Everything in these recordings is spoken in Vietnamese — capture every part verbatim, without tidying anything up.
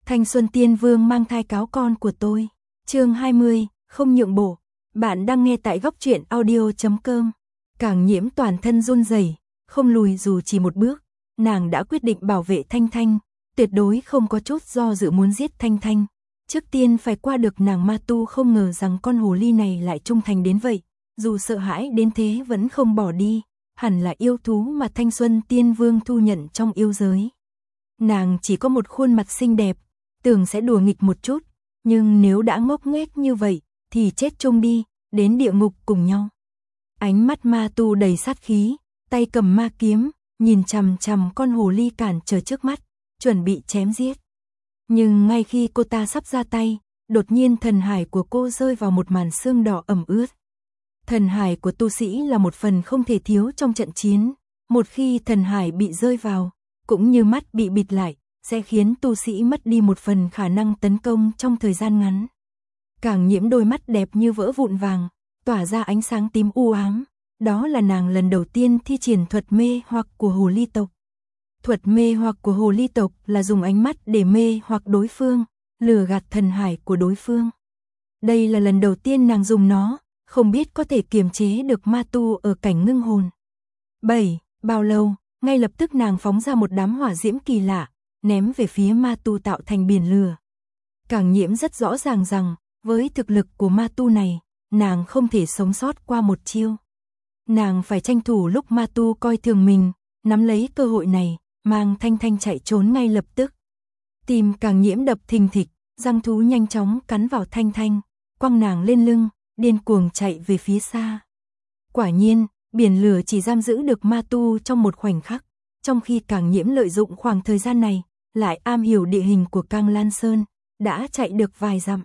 Thanh Xuân Tiên Vương mang thai cáo con của tôi. Chương hai mươi, không nhượng bộ. Bạn đang nghe tại góc truyện audio chấm com. Càng Nhiễm toàn thân run rẩy, không lùi dù chỉ một bước. Nàng đã quyết định bảo vệ Thanh Thanh, tuyệt đối không có chút do dự muốn giết Thanh Thanh. Trước tiên phải qua được nàng ma tu, không ngờ rằng con hồ ly này lại trung thành đến vậy. Dù sợ hãi đến thế vẫn không bỏ đi. Hẳn là yêu thú mà Thanh Xuân Tiên Vương thu nhận trong yêu giới. Nàng chỉ có một khuôn mặt xinh đẹp, tưởng sẽ đùa nghịch một chút, nhưng nếu đã ngốc nghếch như vậy, thì chết chung đi, đến địa ngục cùng nhau. Ánh mắt ma tu đầy sát khí, tay cầm ma kiếm, nhìn chằm chằm con hồ ly cản trở trước mắt, chuẩn bị chém giết. Nhưng ngay khi cô ta sắp ra tay, đột nhiên thần hải của cô rơi vào một màn sương đỏ ẩm ướt. Thần hải của tu sĩ là một phần không thể thiếu trong trận chiến, một khi thần hải bị rơi vào, cũng như mắt bị bịt lại, sẽ khiến tu sĩ mất đi một phần khả năng tấn công trong thời gian ngắn. Càng Nhiễm đôi mắt đẹp như vỡ vụn vàng, tỏa ra ánh sáng tím u ám, đó là nàng lần đầu tiên thi triển thuật mê hoặc của hồ ly tộc. Thuật mê hoặc của hồ ly tộc là dùng ánh mắt để mê hoặc đối phương, lừa gạt thần hải của đối phương. Đây là lần đầu tiên nàng dùng nó, không biết có thể kiềm chế được ma tu ở cảnh ngưng hồn. bảy. Bao lâu, ngay lập tức nàng phóng ra một đám hỏa diễm kỳ lạ, ném về phía ma tu tạo thành biển lửa. Càng Nhiễm rất rõ ràng rằng, với thực lực của ma tu này, nàng không thể sống sót qua một chiêu. Nàng phải tranh thủ lúc ma tu coi thường mình, nắm lấy cơ hội này, mang Thanh Thanh chạy trốn ngay lập tức. Tim Càng Nhiễm đập thình thịch, răng thú nhanh chóng cắn vào Thanh Thanh, quăng nàng lên lưng, điên cuồng chạy về phía xa. Quả nhiên, biển lửa chỉ giam giữ được ma tu trong một khoảnh khắc, trong khi Càng Nhiễm lợi dụng khoảng thời gian này, lại am hiểu địa hình của Cang Lan Sơn, đã chạy được vài dặm.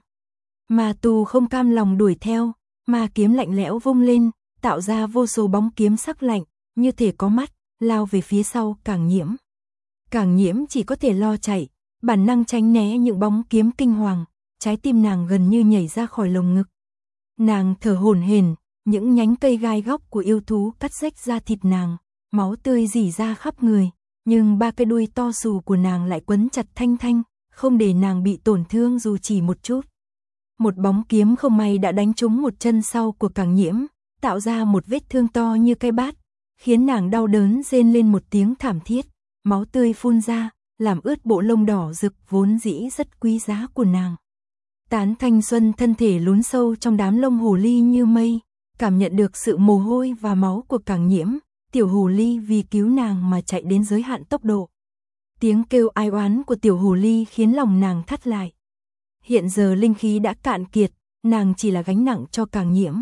Ma tu không cam lòng đuổi theo, ma kiếm lạnh lẽo vung lên, tạo ra vô số bóng kiếm sắc lạnh, như thể có mắt, lao về phía sau Càng Nhiễm. Càng Nhiễm chỉ có thể lo chạy, bản năng tránh né những bóng kiếm kinh hoàng, trái tim nàng gần như nhảy ra khỏi lồng ngực. Nàng thở hổn hển, những nhánh cây gai góc của yêu thú cắt rách da thịt nàng, máu tươi rỉ ra khắp người, nhưng ba cái đuôi to xù của nàng lại quấn chặt Thanh Thanh, không để nàng bị tổn thương dù chỉ một chút. Một bóng kiếm không may đã đánh trúng một chân sau của Càng Nhiễm, tạo ra một vết thương to như cây bát, khiến nàng đau đớn rên lên một tiếng thảm thiết, máu tươi phun ra, làm ướt bộ lông đỏ rực vốn dĩ rất quý giá của nàng. Tán Thanh Xuân thân thể lún sâu trong đám lông hồ ly như mây, cảm nhận được sự mồ hôi và máu của Càng Nhiễm, tiểu hồ ly vì cứu nàng mà chạy đến giới hạn tốc độ. Tiếng kêu ai oán của tiểu hồ ly khiến lòng nàng thắt lại. Hiện giờ linh khí đã cạn kiệt, nàng chỉ là gánh nặng cho Càng Nhiễm.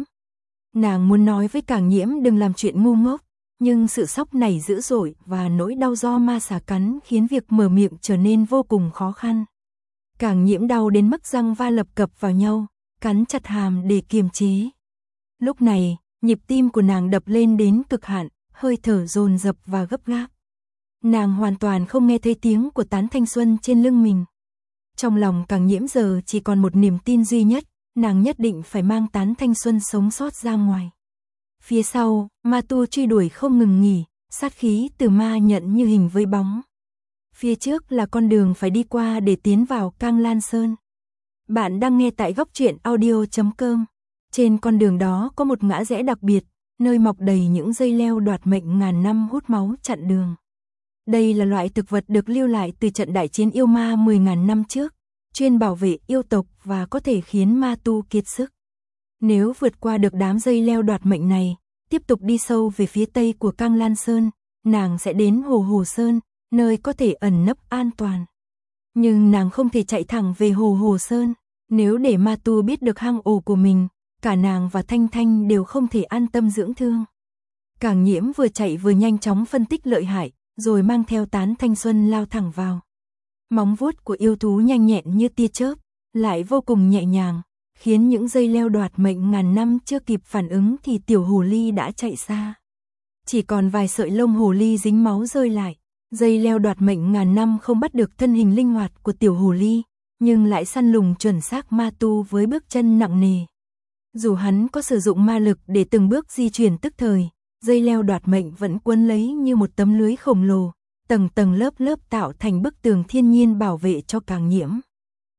Nàng muốn nói với Càng Nhiễm đừng làm chuyện ngu ngốc, nhưng sự sốc này dữ dội và nỗi đau do ma xà cắn khiến việc mở miệng trở nên vô cùng khó khăn. Càng Nhiễm đau đến mức răng va lập cập vào nhau, cắn chặt hàm để kiềm chế. Lúc này, nhịp tim của nàng đập lên đến cực hạn, hơi thở dồn dập và gấp gáp. Nàng hoàn toàn không nghe thấy tiếng của Tán Thanh Xuân trên lưng mình. Trong lòng Càng Nhiễm giờ chỉ còn một niềm tin duy nhất, nàng nhất định phải mang Tán Thanh Xuân sống sót ra ngoài. Phía sau, ma tu truy đuổi không ngừng nghỉ, sát khí từ ma nhận như hình với bóng. Phía trước là con đường phải đi qua để tiến vào Cang Lan Sơn. Bạn đang nghe tại góc truyện audio chấm com. Trên con đường đó có một ngã rẽ đặc biệt, nơi mọc đầy những dây leo đoạt mệnh ngàn năm hút máu chặn đường. Đây là loại thực vật được lưu lại từ trận đại chiến yêu ma mười ngàn năm trước, chuyên bảo vệ yêu tộc và có thể khiến ma tu kiệt sức. Nếu vượt qua được đám dây leo đoạt mệnh này, tiếp tục đi sâu về phía tây của Cang Lan Sơn, nàng sẽ đến Hồ Hồ Sơn, nơi có thể ẩn nấp an toàn. Nhưng nàng không thể chạy thẳng về Hồ Hồ Sơn, nếu để ma tu biết được hang ổ của mình, cả nàng và Thanh Thanh đều không thể an tâm dưỡng thương. Càng Nhiễm vừa chạy vừa nhanh chóng phân tích lợi hại, rồi mang theo Tán Thanh Xuân lao thẳng vào. Móng vuốt của yêu thú nhanh nhẹn như tia chớp, lại vô cùng nhẹ nhàng, khiến những dây leo đoạt mệnh ngàn năm chưa kịp phản ứng thì tiểu hồ ly đã chạy xa. Chỉ còn vài sợi lông hồ ly dính máu rơi lại, dây leo đoạt mệnh ngàn năm không bắt được thân hình linh hoạt của tiểu hồ ly, nhưng lại săn lùng chuẩn xác ma tu với bước chân nặng nề. Dù hắn có sử dụng ma lực để từng bước di chuyển tức thời, dây leo đoạt mệnh vẫn quấn lấy như một tấm lưới khổng lồ, tầng tầng lớp lớp tạo thành bức tường thiên nhiên bảo vệ cho Càng Nhiễm.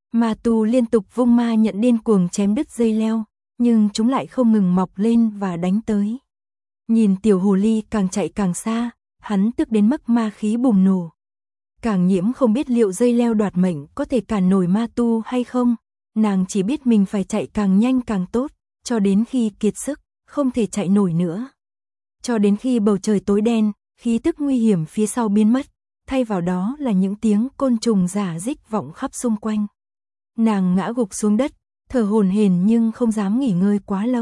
Ma tu liên tục vung ma nhận điên cuồng chém đứt dây leo, nhưng chúng lại không ngừng mọc lên và đánh tới. Nhìn tiểu hồ ly càng chạy càng xa, hắn tức đến mức ma khí bùng nổ. Càng Nhiễm không biết liệu dây leo đoạt mệnh có thể cản nổi ma tu hay không, nàng chỉ biết mình phải chạy càng nhanh càng tốt, cho đến khi kiệt sức, không thể chạy nổi nữa. Cho đến khi bầu trời tối đen, khí tức nguy hiểm phía sau biến mất, thay vào đó là những tiếng côn trùng rả rích vọng khắp xung quanh. Nàng ngã gục xuống đất, thở hổn hển nhưng không dám nghỉ ngơi quá lâu.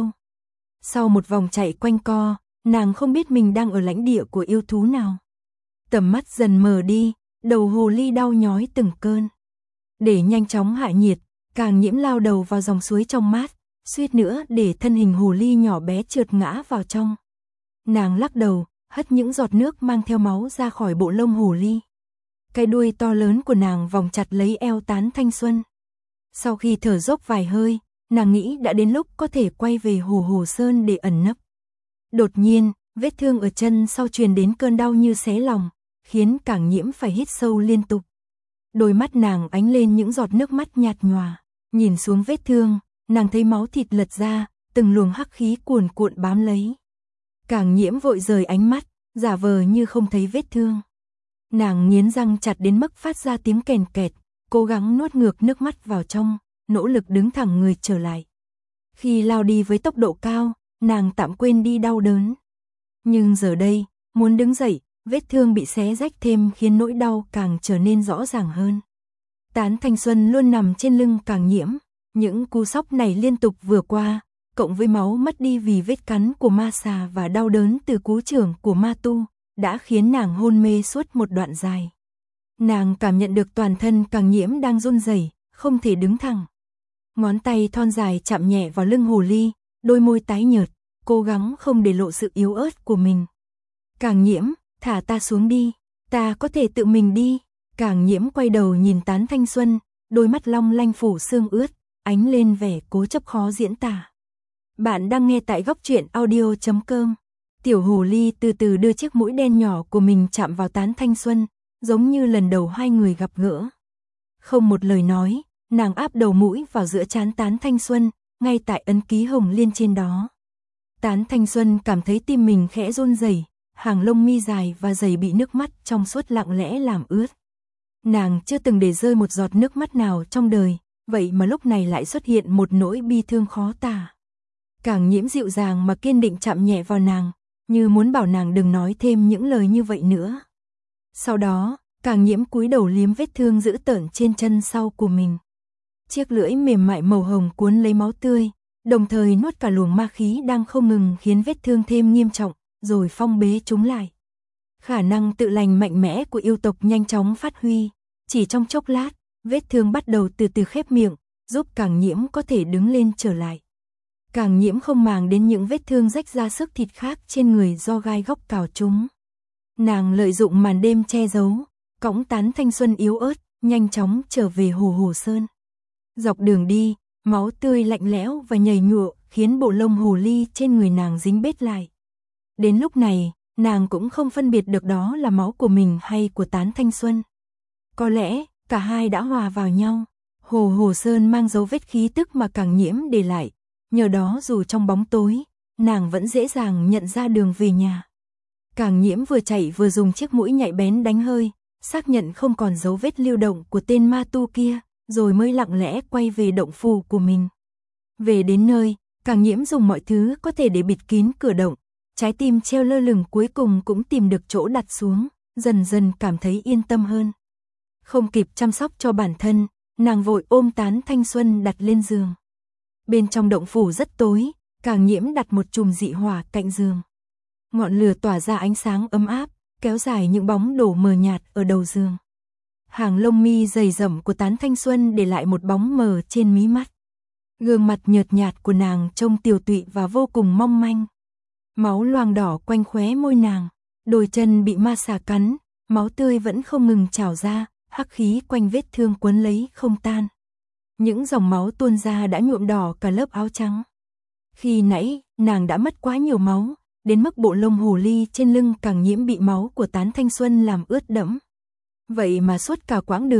Sau một vòng chạy quanh co, nàng không biết mình đang ở lãnh địa của yêu thú nào. Tầm mắt dần mờ đi, đầu hồ ly đau nhói từng cơn. Để nhanh chóng hạ nhiệt, Càng Nhiễm lao đầu vào dòng suối trong mát, suýt nữa để thân hình hồ ly nhỏ bé trượt ngã vào trong. Nàng lắc đầu, hất những giọt nước mang theo máu ra khỏi bộ lông hồ ly. Cái đuôi to lớn của nàng vòng chặt lấy eo Tán Thanh Xuân. Sau khi thở dốc vài hơi, nàng nghĩ đã đến lúc có thể quay về Hồ Hồ Sơn để ẩn nấp. Đột nhiên, vết thương ở chân sau truyền đến cơn đau như xé lòng, khiến Càng Nhiễm phải hít sâu liên tục. Đôi mắt nàng ánh lên những giọt nước mắt nhạt nhòa, nhìn xuống vết thương, nàng thấy máu thịt lật ra, từng luồng hắc khí cuồn cuộn bám lấy. Càng Nhiễm vội rời ánh mắt, giả vờ như không thấy vết thương. Nàng nghiến răng chặt đến mức phát ra tiếng kèn kẹt, cố gắng nuốt ngược nước mắt vào trong, nỗ lực đứng thẳng người trở lại. Khi lao đi với tốc độ cao, nàng tạm quên đi đau đớn. Nhưng giờ đây, muốn đứng dậy, vết thương bị xé rách thêm khiến nỗi đau càng trở nên rõ ràng hơn. Tán Thanh Xuân luôn nằm trên lưng Càng Nhiễm, những cú sốc này liên tục vừa qua, cộng với máu mất đi vì vết cắn của ma xà và đau đớn từ cú chưởng của ma tu, đã khiến nàng hôn mê suốt một đoạn dài. Nàng cảm nhận được toàn thân Càng Nhiễm đang run rẩy, không thể đứng thẳng. Ngón tay thon dài chạm nhẹ vào lưng hồ ly, đôi môi tái nhợt, cố gắng không để lộ sự yếu ớt của mình. Càng Nhiễm, thả ta xuống đi, ta có thể tự mình đi. Càng Nhiễm quay đầu nhìn Tán Thanh Xuân, đôi mắt long lanh phủ sương ướt, ánh lên vẻ cố chấp khó diễn tả. Bạn đang nghe tại góc truyện audio chấm com. Tiểu hồ ly từ từ đưa chiếc mũi đen nhỏ của mình chạm vào Tán Thanh Xuân, giống như lần đầu hai người gặp gỡ. Không một lời nói, nàng áp đầu mũi vào giữa trán Tán Thanh Xuân, ngay tại ấn ký hồng liên trên đó. Tán Thanh Xuân cảm thấy tim mình khẽ run rẩy, hàng lông mi dài và dày bị nước mắt trong suốt lặng lẽ làm ướt. Nàng chưa từng để rơi một giọt nước mắt nào trong đời, vậy mà lúc này lại xuất hiện một nỗi bi thương khó tả. Càng Nhiễm dịu dàng mà kiên định chạm nhẹ vào nàng, như muốn bảo nàng đừng nói thêm những lời như vậy nữa. Sau đó, Càng Nhiễm cúi đầu liếm vết thương dữ tợn trên chân sau của mình. Chiếc lưỡi mềm mại màu hồng cuốn lấy máu tươi, đồng thời nuốt cả luồng ma khí đang không ngừng khiến vết thương thêm nghiêm trọng, rồi phong bế chúng lại. Khả năng tự lành mạnh mẽ của yêu tộc nhanh chóng phát huy, chỉ trong chốc lát, vết thương bắt đầu từ từ khép miệng, giúp Càng Nhiễm có thể đứng lên trở lại. Càng Nhiễm không màng đến những vết thương rách ra sức thịt khác trên người do gai góc cào chúng. Nàng lợi dụng màn đêm che giấu, cõng Tán Thanh Xuân yếu ớt, nhanh chóng trở về Hồ Hồ Sơn. Dọc đường đi, máu tươi lạnh lẽo và nhầy nhụa khiến bộ lông hồ ly trên người nàng dính bết lại. Đến lúc này, nàng cũng không phân biệt được đó là máu của mình hay của Tán Thanh Xuân. Có lẽ, cả hai đã hòa vào nhau. Hồ Hồ Sơn mang dấu vết khí tức mà Càng Nhiễm để lại. Nhờ đó dù trong bóng tối, nàng vẫn dễ dàng nhận ra đường về nhà. Càng Nhiễm vừa chạy vừa dùng chiếc mũi nhạy bén đánh hơi, xác nhận không còn dấu vết lưu động của tên ma tu kia, rồi mới lặng lẽ quay về động phủ của mình. Về đến nơi, Càng Nhiễm dùng mọi thứ có thể để bịt kín cửa động, trái tim treo lơ lửng cuối cùng cũng tìm được chỗ đặt xuống, dần dần cảm thấy yên tâm hơn. Không kịp chăm sóc cho bản thân, nàng vội ôm Tán Thanh Xuân đặt lên giường. Bên trong động phủ rất tối, Càng Nhiễm đặt một chùm dị hỏa cạnh giường. Ngọn lửa tỏa ra ánh sáng ấm áp, kéo dài những bóng đổ mờ nhạt ở đầu giường. Hàng lông mi dày rậm của Tán Thanh Xuân để lại một bóng mờ trên mí mắt. Gương mặt nhợt nhạt của nàng trông tiều tụy và vô cùng mong manh. Máu loang đỏ quanh khóe môi nàng, đôi chân bị ma xà cắn, máu tươi vẫn không ngừng trào ra, hắc khí quanh vết thương quấn lấy không tan. Những dòng máu tuôn ra đã nhuộm đỏ cả lớp áo trắng. Khi nãy, nàng đã mất quá nhiều máu, đến mức bộ lông hồ ly trên lưng Càng Nhiễm bị máu của Tán Thanh Xuân làm ướt đẫm. Vậy mà suốt cả quãng đường,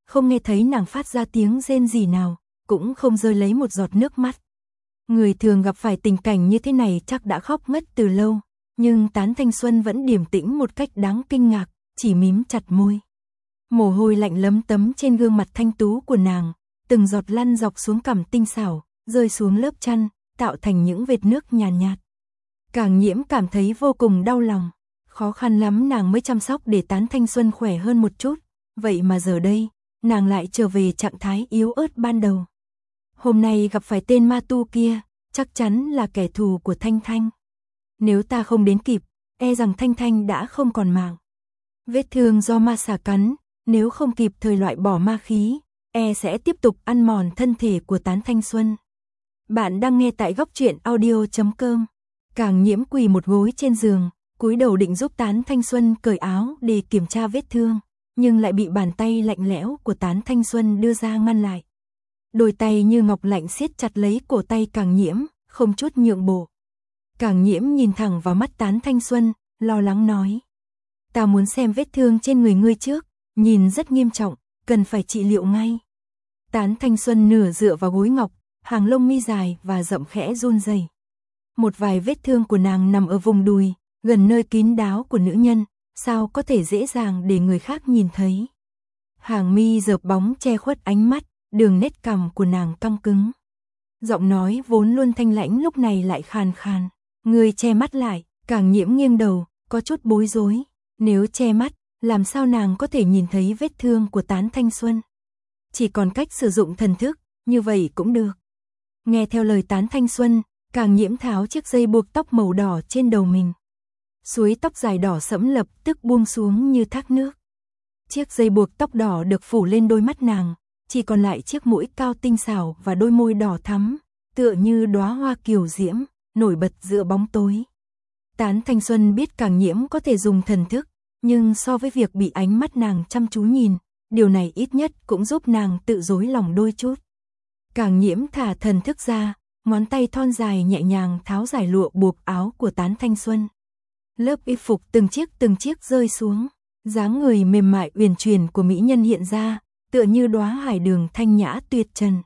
không nghe thấy nàng phát ra tiếng rên gì nào, cũng không rơi lấy một giọt nước mắt. Người thường gặp phải tình cảnh như thế này chắc đã khóc ngất từ lâu, nhưng Tán Thanh Xuân vẫn điềm tĩnh một cách đáng kinh ngạc, chỉ mím chặt môi. Mồ hôi lạnh lấm tấm trên gương mặt thanh tú của nàng, từng giọt lăn dọc xuống cằm tinh xảo, rơi xuống lớp chăn, tạo thành những vệt nước nhàn nhạt, nhạt. Càng Nhiễm cảm thấy vô cùng đau lòng, khó khăn lắm nàng mới chăm sóc để Tán Thanh Xuân khỏe hơn một chút, vậy mà giờ đây, nàng lại trở về trạng thái yếu ớt ban đầu. Hôm nay gặp phải tên ma tu kia, chắc chắn là kẻ thù của Thanh Thanh. Nếu ta không đến kịp, e rằng Thanh Thanh đã không còn mạng. Vết thương do ma xà cắn, nếu không kịp thời loại bỏ ma khí, e sẽ tiếp tục ăn mòn thân thể của Tán Thanh Xuân. Bạn đang nghe tại góc truyện audio chấm com. Càng Nhiễm quỳ một gối trên giường, cúi đầu định giúp Tán Thanh Xuân cởi áo để kiểm tra vết thương, nhưng lại bị bàn tay lạnh lẽo của Tán Thanh Xuân đưa ra ngăn lại. Đôi tay như ngọc lạnh siết chặt lấy cổ tay Càng Nhiễm, không chút nhượng bộ. Càng Nhiễm nhìn thẳng vào mắt Tán Thanh Xuân, lo lắng nói: "Ta muốn xem vết thương trên người ngươi trước, nhìn rất nghiêm trọng, cần phải trị liệu ngay." Tán Thanh Xuân nửa dựa vào gối ngọc, hàng lông mi dài và rậm khẽ run rẩy. Một vài vết thương của nàng nằm ở vùng đùi, gần nơi kín đáo của nữ nhân, sao có thể dễ dàng để người khác nhìn thấy. Hàng mi rợp bóng che khuất ánh mắt, đường nét cằm của nàng căng cứng. Giọng nói vốn luôn thanh lãnh lúc này lại khàn khàn. Người che mắt lại, Càng Nhiễm nghiêng đầu, có chút bối rối. Nếu che mắt, làm sao nàng có thể nhìn thấy vết thương của Tán Thanh Xuân? Chỉ còn cách sử dụng thần thức, như vậy cũng được. Nghe theo lời Tán Thanh Xuân, Càng Nhiễm tháo chiếc dây buộc tóc màu đỏ trên đầu mình. Suối tóc dài đỏ sẫm lập tức buông xuống như thác nước. Chiếc dây buộc tóc đỏ được phủ lên đôi mắt nàng, chỉ còn lại chiếc mũi cao tinh xảo và đôi môi đỏ thắm, tựa như đóa hoa kiều diễm, nổi bật giữa bóng tối. Tán Thanh Xuân biết Càng Nhiễm có thể dùng thần thức, nhưng so với việc bị ánh mắt nàng chăm chú nhìn, điều này ít nhất cũng giúp nàng tự dối lòng đôi chút. Càng Nhiễm thả thần thức ra, ngón tay thon dài nhẹ nhàng tháo giải lụa buộc áo của Tán Thanh Xuân. Lớp y phục từng chiếc từng chiếc rơi xuống, dáng người mềm mại uyển chuyển của mỹ nhân hiện ra, tựa như đóa hải đường thanh nhã tuyệt trần.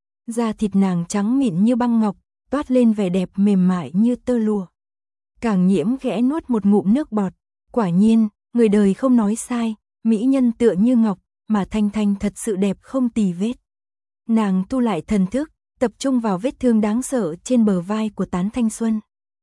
Da thịt nàng trắng mịn như băng ngọc, toát lên vẻ đẹp mềm mại như tơ lụa. Càng Nhiễm khẽ nuốt một ngụm nước bọt, quả nhiên, người đời không nói sai, mỹ nhân tựa như ngọc, mà Thanh Thanh thật sự đẹp không tì vết. Nàng tu lại thần thức, tập trung vào vết thương đáng sợ trên bờ vai của Tán Thanh Xuân.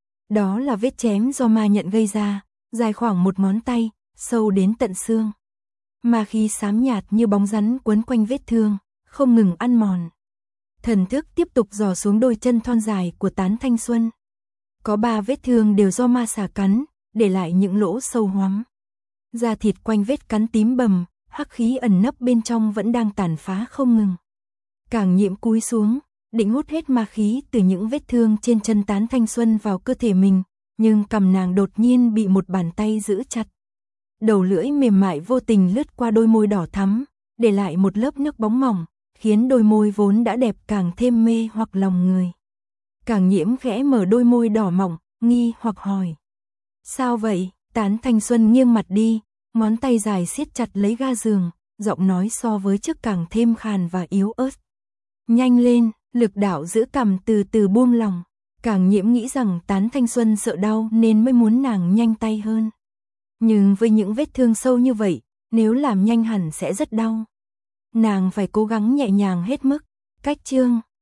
Đó là vết chém do ma nhận gây ra, dài khoảng một ngón tay, sâu đến tận xương. Ma khí xám nhạt như bóng rắn quấn quanh vết thương, không ngừng ăn mòn. Thần thức tiếp tục dò xuống đôi chân thon dài của Tán Thanh Xuân. Có ba vết thương đều do ma xà cắn, để lại những lỗ sâu hoắm. Da thịt quanh vết cắn tím bầm, hắc khí ẩn nấp bên trong vẫn đang tàn phá không ngừng. Càng Nhiễm cúi xuống, định hút hết ma khí từ những vết thương trên chân Tán Thanh Xuân vào cơ thể mình, nhưng cằm nàng đột nhiên bị một bàn tay giữ chặt. Đầu lưỡi mềm mại vô tình lướt qua đôi môi đỏ thắm, để lại một lớp nước bóng mỏng, khiến đôi môi vốn đã đẹp càng thêm mê hoặc lòng người. Càng Nhiễm khẽ mở đôi môi đỏ mỏng, nghi hoặc hỏi: "Sao vậy?" Tán Thanh Xuân nghiêng mặt đi, ngón tay dài siết chặt lấy ga giường, giọng nói so với trước càng thêm khàn và yếu ớt. "Nhanh lên!" Lực đạo giữ cằm từ từ buông lòng. Càng Nhiễm nghĩ rằng Tán Thanh Xuân sợ đau nên mới muốn nàng nhanh tay hơn. Nhưng với những vết thương sâu như vậy, nếu làm nhanh hẳn sẽ rất đau. Nàng phải cố gắng nhẹ nhàng hết mức. Cách chương